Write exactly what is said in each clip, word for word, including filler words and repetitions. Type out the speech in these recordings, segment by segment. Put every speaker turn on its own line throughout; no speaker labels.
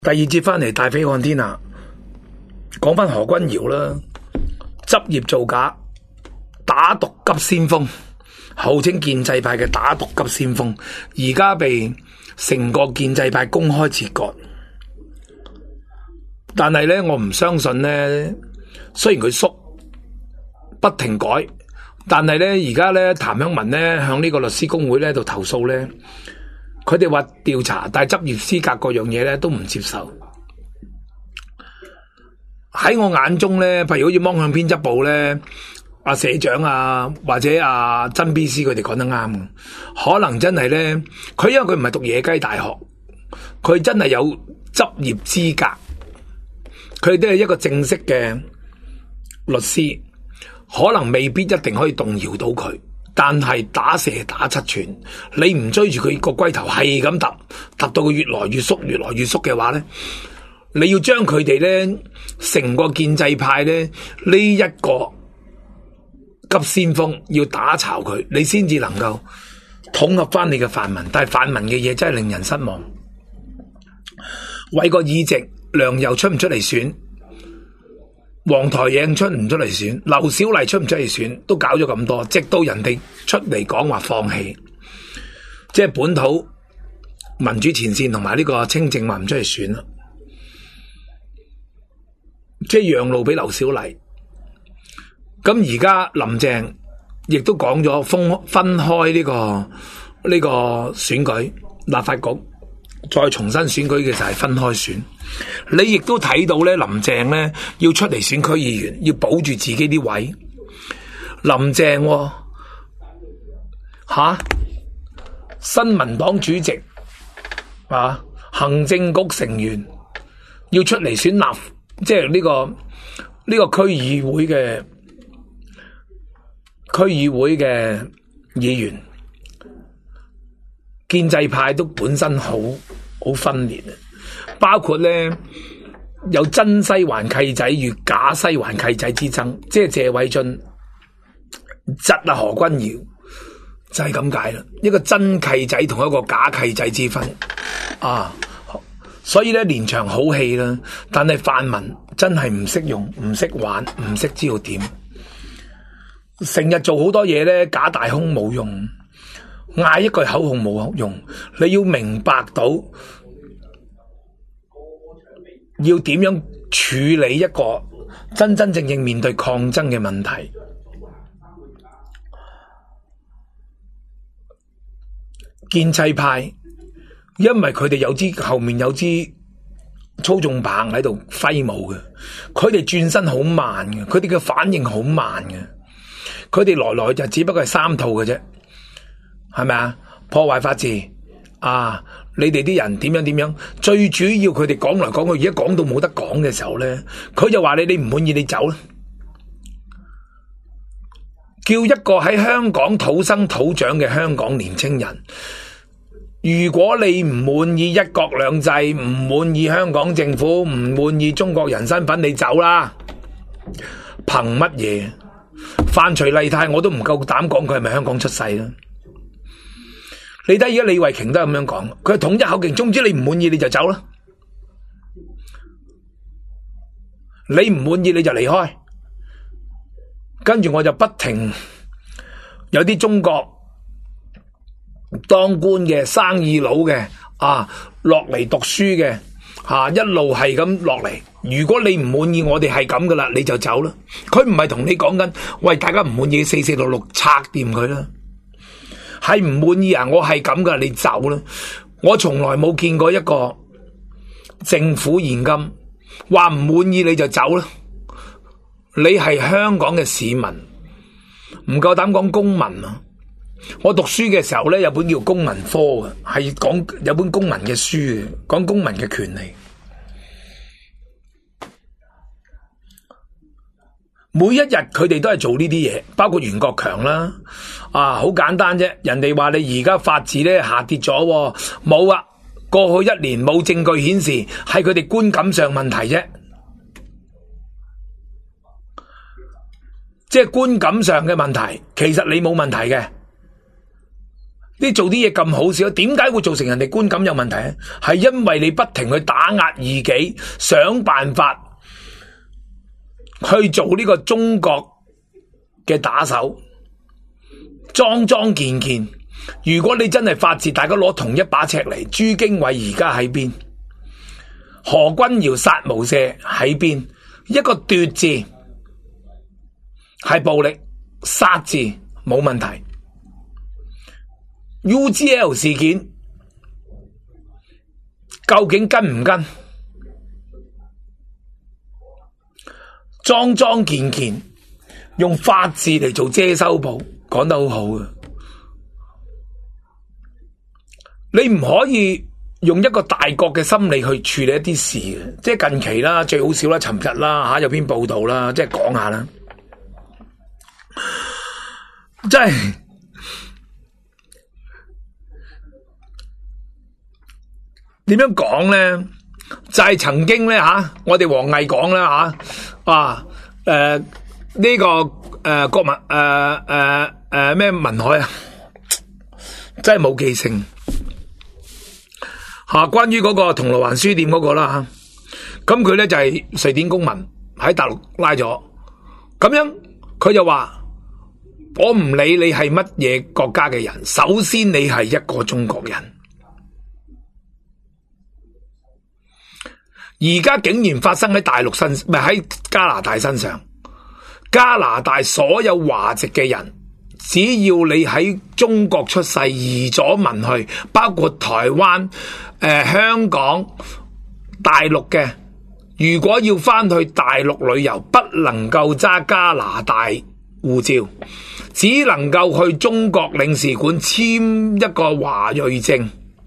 第二節翻嚟大飛看天下，講翻何君堯啦，執業造假，打毒急先鋒，號稱建制派嘅打毒急先鋒，而家被成個建制派公開切割。但係呢，我唔相信呢，雖然佢縮不停改，但係呢，而家呢，譚香文呢向呢個律師公會呢度投訴呢。佢哋話調查，但係執業資格各樣嘢咧都唔接受。喺我眼中咧，譬如好似芒向編輯部咧，阿社長啊，或者阿曾 B C 佢哋講得啱，可能真係咧，佢因為佢唔係讀野雞大學，佢真係有執業資格，佢都係一個正式嘅律師，可能未必一定可以動搖到佢。但係打蛇打七寸，你唔追住佢個龜頭係咁揼，揼到佢越來越縮，越來越縮嘅話咧，你要將佢哋咧成個建制派咧呢一個急先鋒要打巢佢，你先至能夠統合翻你嘅泛民。但係泛民嘅嘢真係令人失望。為個議席，梁游出唔出嚟選？黃台銘出唔出嚟選，劉小麗出唔出嚟選，都搞咗咁多，直到人哋出嚟講話放棄，即係本土民主前線同埋呢個青政話唔出嚟選啦，即係讓路俾劉小麗。咁而家林鄭亦都講咗分分開呢個呢個選舉，立法局再重新選舉嘅就係分開選。你亦都睇到咧，林鄭咧要出嚟選區議員，要保住自己啲位。林鄭吓、啊、新民黨主席啊，行政局成員要出嚟選立，即係呢個呢個區議會嘅區議會嘅議員，建制派都本身好好分裂啊。包括咧有真西環契仔與假西環契仔之爭，即係謝偉俊窒啊何君堯，就係咁解啦。一個真契仔同一個假契仔之分啊，所以咧連場好戲啦。但係泛民真係唔識用，唔識玩，唔識知道點，成日做好多嘢咧，假大空冇用，嗌一句口號冇用，你要明白到。要點樣處理一個真真正正面對抗爭嘅問題？建制派因為佢哋有支後面有支操縱棒喺度揮舞嘅，佢哋轉身好慢嘅，佢哋嘅反應好慢嘅，佢哋來來就只不過係三套嘅啫，係咪啊？破壞法治啊！你哋啲人點樣點樣？最主要佢哋講來講去，而家講到冇得講嘅時候咧，佢就話你你唔滿意你走啦。叫一個喺香港土生土長嘅香港年青人，如果你唔滿意一國兩制，唔滿意香港政府，唔滿意中國人身份，你走啦。憑乜嘢？范徐麗泰我都唔夠膽講佢係咪香港出世啦。你睇而家李慧瓊都係咁樣講，佢係統一口徑，總之你唔滿意你就走啦，你唔滿意你就離開，跟住我就不停有啲中國當官嘅生意佬嘅啊落嚟讀書嘅啊一路係咁落嚟，如果你唔滿意我哋係咁噶啦，你就走啦。佢唔係同你講緊，喂，大家唔滿意四四六六拆掂佢啦。係唔滿意啊？我係咁噶，你走啦！我從來冇見過一個政府現金話唔滿意你就走啦。你係香港嘅市民，唔夠膽講公民啊！我讀書嘅時候咧，有本叫公民科嘅，係講有本公民嘅書嘅，講公民嘅權利。每一日佢哋都係做呢啲嘢，包括袁國強啦，啊，好簡單啫。人哋話你而家法治咧下跌咗，冇啊，過去一年冇證據顯示係佢哋觀感上問題啫，即係觀感上嘅問題，其實你冇問題嘅。 你做啲嘢咁好笑，點解會造成人哋觀感有問題咧？係因為你不停去打壓異己，想辦法去做呢個中國嘅打手，莊莊健健。如果你真係法治，大家攞同一把尺嚟，朱經緯而家喺邊？何君堯殺無赦喺邊？一個奪字係暴力，殺字冇問題。U G L 事件究竟跟唔跟？莊莊健健用法治嚟做遮羞布，講得好好嘅。你唔可以用一個大國嘅心理去處理一啲事嘅，即係近期啦，最好笑啦，尋日啦吓有篇報道啦，即係講下啦，即係點樣講咧？就係、是、曾經咧吓、啊，我哋王毅講啦吓，啊誒呢、呃這個誒、呃、國民誒誒誒咩文海啊，真係冇記性。吓、啊，關於嗰個銅鑼灣書店嗰個啦，咁佢咧就係、是、瑞典公民喺大陸拉咗，咁樣佢就話我唔理你係乜嘢國家嘅人，首先你係一個中國人。而家竟然發生喺大陸身，唔係喺加拿大身上。加拿大所有華籍嘅人，只要你喺中國出世移咗民去，包括台灣、誒、呃、香港、大陸嘅，如果要翻去大陸旅遊，不能夠揸加拿大護照，只能夠去中國領事館簽一個華裔證。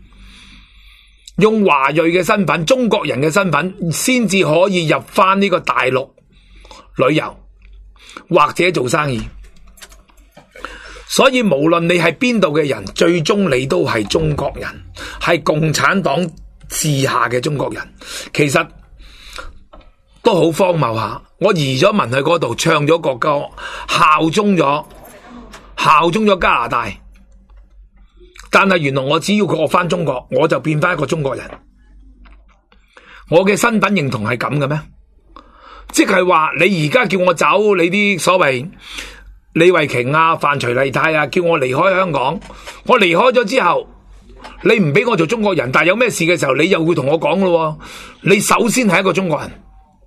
用華裔嘅身份，中國人嘅身份，先至可以入翻呢個大陸旅遊或者做生意。所以無論你係邊度嘅人，最終你都係中國人，係共產黨治下嘅中國人。其實都好荒謬下，我移咗民去嗰度，唱咗國歌，效忠咗效忠咗加拿大。但係原來我只要佢我翻中國，我就變翻一個中國人。我嘅身份認同係咁嘅咩？即係話你而家叫我走，你啲所謂李慧瓊啊、范徐麗泰啊，叫我離開香港。我離開咗之後，你唔俾我做中國人，但係有咩事嘅時候，你又會同我講咯。你首先係一個中國人，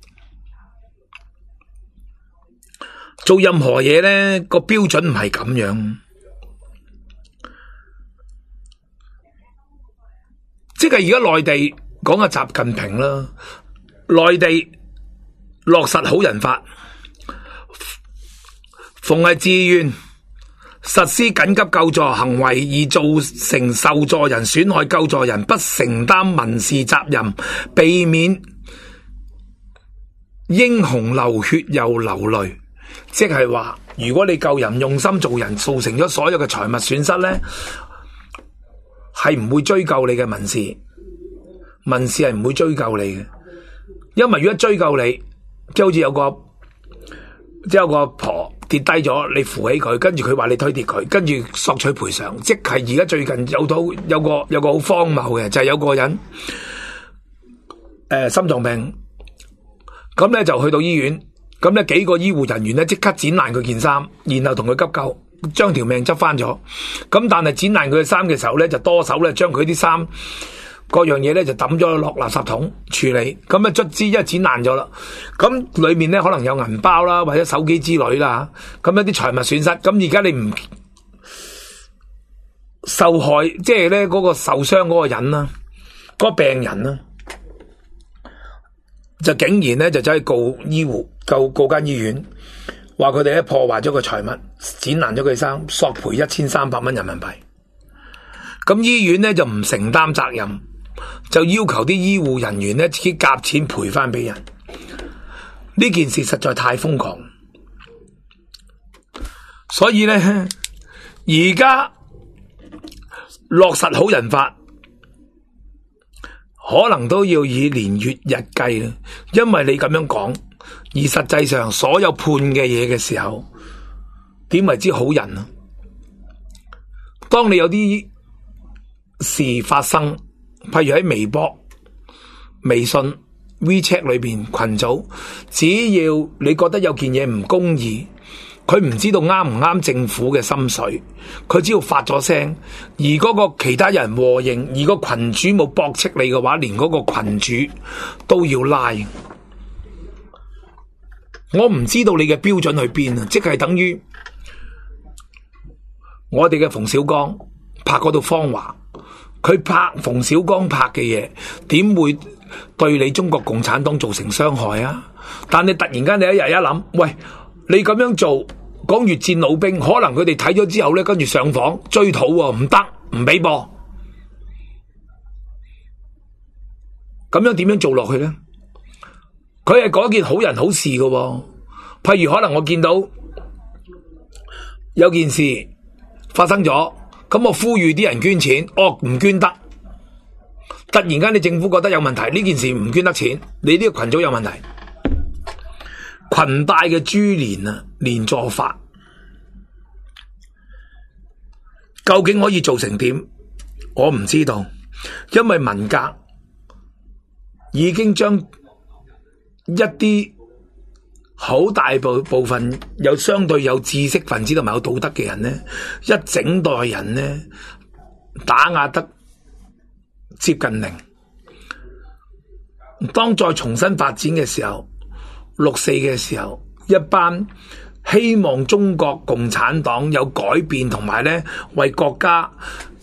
做任何嘢咧個標準唔係咁樣。即係而家內地講嘅習近平啦，內地落實好人法，逢係自願實施緊急救助行為而造成受助人損害救助人不承擔民事責任，避免英雄流血又流淚。即係話，如果你救人用心做人，造成咗所有嘅財物損失咧，係唔會追究你嘅民事，民事係唔會追究你嘅，因為如果追究你，即係好似有個即係有個婆跌低咗，你扶起佢，跟住佢話你推跌佢，跟住索取賠償，即係而家最近有到有個有個好荒謬嘅，就係、是、有個人誒、呃、心臟病，咁咧就去到醫院，咁咧幾個醫護人員咧即刻剪爛佢件衫，然後同佢急救。將條命執翻咗，咁但係剪爛佢嘅衫嘅時候咧，就多手咧將佢啲衫各樣嘢咧就抌咗落垃圾桶處理，咁啊卒之因為剪爛咗啦，咁裏面咧可能有銀包啦或者手機之類啦，咁一啲財物損失，咁而家你唔受害，即係咧嗰個受傷嗰個人啦，嗰個病人啦，就竟然咧就走去告醫護，告告間醫院。話佢哋咧破壞咗個財物，剪爛咗佢衫，索賠一千三百蚊人民幣。咁醫院咧就唔承擔責任，就要求啲醫護人員咧自己夾錢賠翻俾人。呢件事實在太瘋狂，所以咧而家落實好人法，可能都要以年月日計啦，因為你咁樣講。而實際上所有判嘅嘢嘅時候，點為之好人啊？當你有啲事發生，譬如喺微博、微信、WeChat 裏邊群組，只要你覺得有件嘢唔公義，佢唔知道啱唔啱政府嘅心水，佢只要發咗聲，而嗰個其他人和應，而個群主冇駁斥你嘅話，連嗰個群主都要拉。我唔知道你嘅標準去邊啊，即係等於我哋嘅馮小剛拍嗰套《芳華》，佢拍馮小剛拍嘅嘢，點會對你中國共產黨造成傷害啊？但你突然間你一日一諗，喂，你咁樣做講越戰老兵，可能佢哋睇咗之後咧，跟住上訪追討喎，唔得，唔俾播，咁樣點樣做落去咧？佢係嗰件好人好事嘅喎，譬如可能我見到有件事發生咗，咁我呼籲啲人捐錢，哦，唔捐得。突然間你政府覺得有問題，呢件事唔捐得錢，你呢個群組有問題。裙帶嘅珠連啊，連坐法究竟可以做成點？我唔知道，因為文革已經將一啲好大部部分有相對有知識分子同埋有道德嘅人呢，一整代人呢打壓得接近零。當再重新發展嘅時候，六四嘅時候，一班希望中國共產黨有改變同埋呢為國家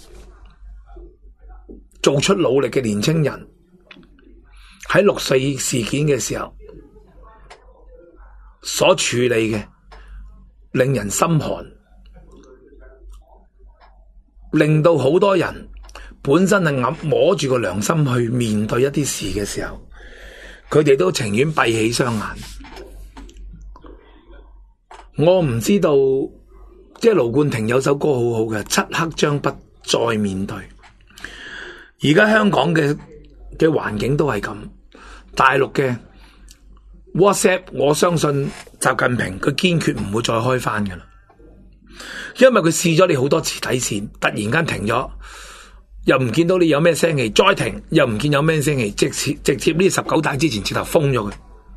做出努力嘅年青人，喺六四事件嘅時候所處理嘅，令人心寒，令到好多人本身係摸住個良心去面對一啲事嘅時候，佢哋都情願閉起雙眼。我唔知道，即係盧冠廷有首歌好好嘅，漆黑將不再面對。而家香港嘅嘅環境都係咁，大陸嘅 WhatsApp 我相信習近平佢堅決唔會再開翻㗎啦，因為佢試咗你好多次底線，突然間停咗，又唔見到你有咩聲氣，再停又唔見有咩聲氣，直接直接呢十九大之前直頭封咗佢。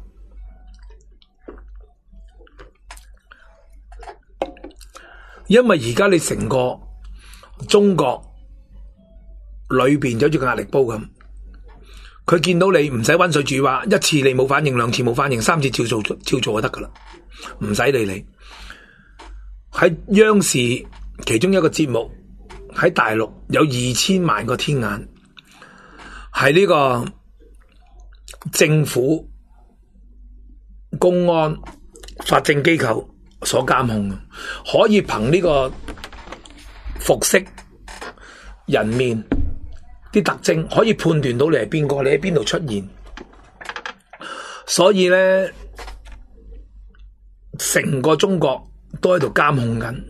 因為而家你成個中國裏邊就好似個壓力煲咁，佢見到你唔使溫水煮蛙，一次你冇反應，兩次冇反應，三次照做照做就得噶啦，唔使理你。喺央視其中一個節目喺大陸有二千萬個天眼，係呢個政府、公安、法政機構所監控，可以憑呢個服飾、人面啲特徵，可以判斷到你係邊個，你喺邊度出現。所以咧，成個中國都喺度監控緊，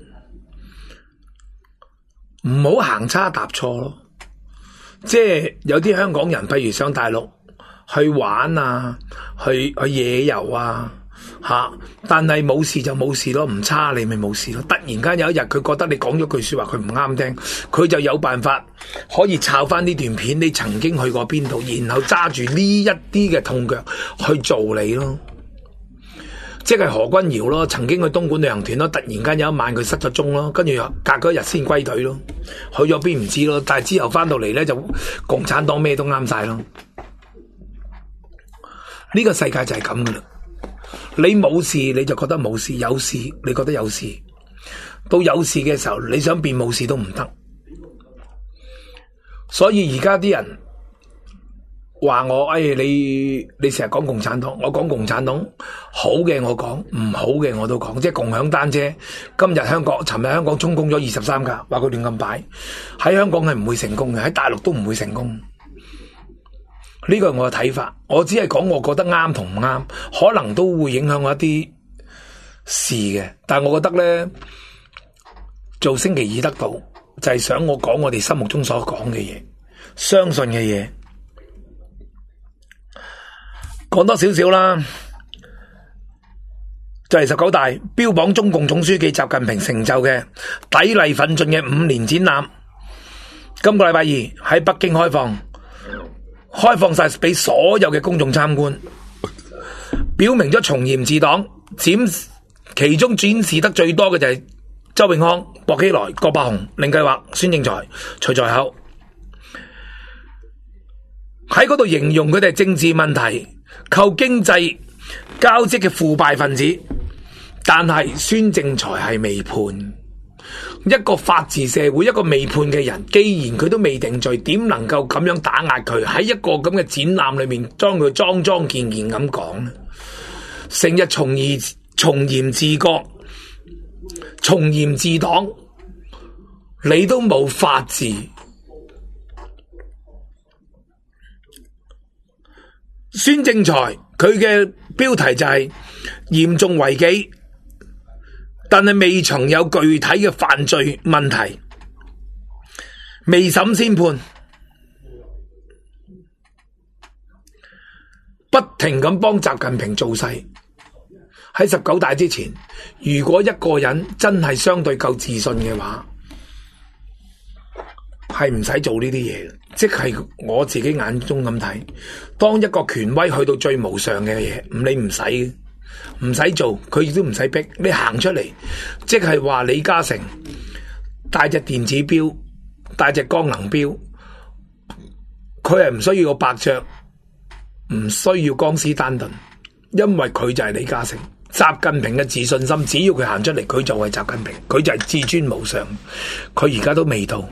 唔好行差踏錯咯。即係有啲香港人，譬如上大陸去玩啊，去去野遊啊。吓、啊，但係冇事就冇事咯，唔差你咪冇事咯。突然間有一日佢覺得你講咗句說話佢唔啱聽，佢就有辦法可以抄翻呢段片，你曾經去過邊度，然後揸住呢一啲嘅痛腳去做你咯。即係何君堯咯，曾經去東莞旅行團咯，突然間有一晚佢失咗蹤咯，跟住隔咗一日先歸隊咯，去咗邊唔知咯，但係之後翻到嚟咧就共產黨咩都啱晒咯。呢個世界就係咁噶啦。你冇事你就覺得冇事，有事你覺得有事，到有事嘅時候你想變冇事都唔得。所以而家啲人話我，哎，你你成日講共產黨，我講共產黨好嘅我講，唔好嘅我都講。即係共享單車，今日香港，尋日香港充公咗二十三架，話佢亂咁擺，喺香港係唔會成功嘅，喺大陸都唔會成功。呢個係我嘅睇法，我只係講我覺得啱同唔啱，可能都會影響我一啲事嘅。但係我覺得咧，做星期二得到就係想我講我哋心目中所講嘅嘢，相信嘅嘢，講多少少啦。就係十九大標榜中共總書記習近平成就嘅砥礪奮進嘅五年展覽， 今個禮拜二喺北京開放，開放晒俾所有嘅公眾參觀，表明咗從嚴治黨。展其中展示得最多嘅就係周永康、薄熙來、郭伯雄、令計劃、孫政才、徐才厚，喺嗰度形容佢哋係政治問題、靠經濟交織嘅腐敗分子。但係孫政才係未判，一個法治社會，一個未判嘅人，既然佢都未定罪，點能夠咁樣打壓佢？喺一個咁嘅展覽裏面，將佢莊莊健健咁講呢？成日從嚴從嚴治國、從嚴治黨，你都冇法治。孫政才佢嘅標題就係嚴重違紀，但係未曾有具體嘅犯罪問題，未審先判，不停咁幫習近平造勢。喺十九大之前，如果一個人真係相對夠自信嘅話，係唔使做呢啲嘢。即係我自己眼中咁睇，當一個權威去到最無上嘅嘢，咁你唔使唔使做，佢亦都唔使逼你行出嚟。即係話李嘉誠帶隻電子錶，帶隻光能錶，佢係唔需要個伯爵，唔需要江詩丹頓，因為佢就係李嘉誠。習近平嘅自信心，只要佢行出嚟，佢就係習近平，佢就係至尊無上。佢而家都未到，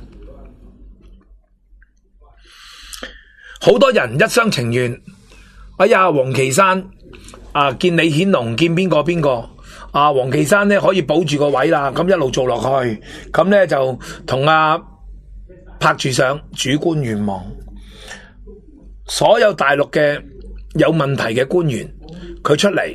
好多人一廂情願。哎呀，王岐山啊，見李顯龍，見邊個邊個啊？王岐山咧可以保住個位啦，咁一路做落去，咁咧就同阿拍住上，主觀願望。所有大陸嘅有問題嘅官員，佢出嚟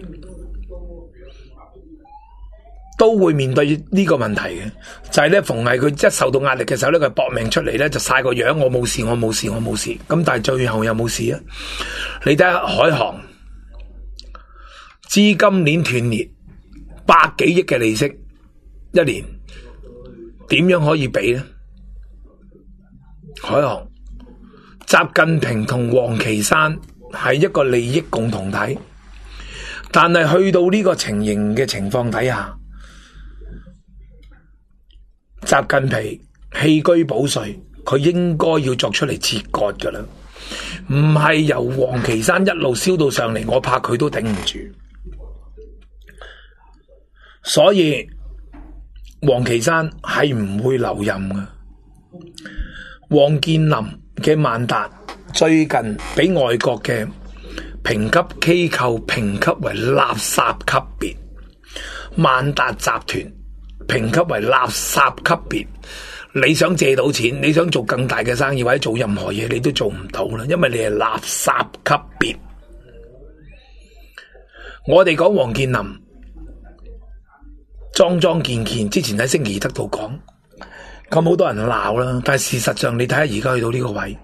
都會面對呢個問題嘅，就係咧逢係佢一受到壓力嘅時候咧，佢搏命出嚟咧就晒個樣，我冇事，我冇事，我冇事。咁但係最後有冇事啊？你睇下海航資金鏈斷裂，百幾億嘅利息一年，點樣可以比呢？海航，習近平同王岐山係一個利益共同體，但係去到呢個情形嘅情況底下，習近平棄車保帥，佢應該要作出嚟切割噶啦，唔係由王岐山一路燒到上嚟，我怕佢都頂唔住。所以王岐山係唔會留任嘅。王健林嘅萬達最近俾外國嘅評級機構評級為垃圾級別，萬達集團評級為垃圾級別。你想借到錢，你想做更大嘅生意或者做任何嘢，你都做唔到啦，因為你係垃圾級別。我哋講王健林莊莊健健，之前喺星期二得到講，咁好多人鬧啦。但係事實上，你睇下而家去到呢個位，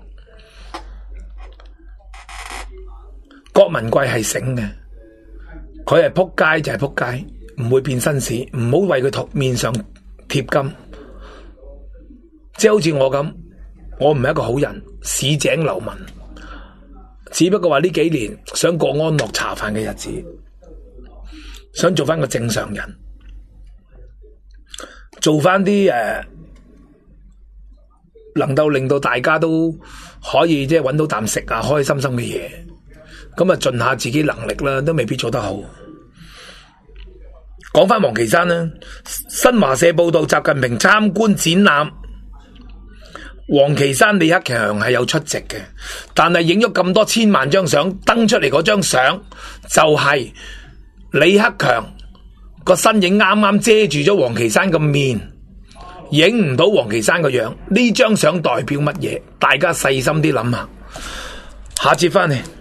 郭文貴係醒嘅，佢係撲街就係撲街，唔會變紳士，唔好為佢頭面上貼金。即係好似我咁，我唔係一個好人，市井流民，只不過話呢幾年想過安樂茶飯嘅日子，想做翻個正常人，做翻啲誒能夠令到大家都可以即係搵到啖食啊，開開心心嘅嘢，咁啊盡下自己能力啦，都未必做得好。講翻王岐山啦，新華社報道習近平參觀展覽，王岐山、李克強係有出席嘅，但係影咗咁多千萬張相，登出嚟嗰張相就係李克強個身影啱啱遮住咗王岐山個面，影唔到王岐山個樣。呢張相代表乜嘢？大家細心啲諗下。下節翻嚟